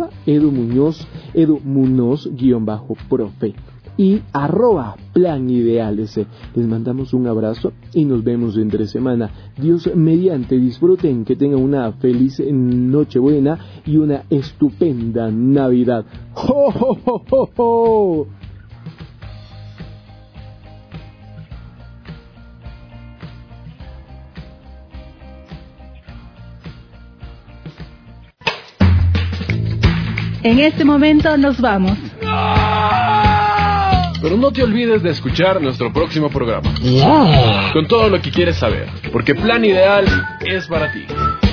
@EduMunoz_profe y @Plan Ideal. Les mandamos un abrazo y nos vemos entre semana. Dios mediante, disfruten, que tengan una feliz Nochebuena y una estupenda Navidad. ¡Ho, ho, ho, ho, ho! En este momento nos vamos. Pero no te olvides de escuchar nuestro próximo programa. Con todo lo que quieres saber, porque Plan Ideal es para ti.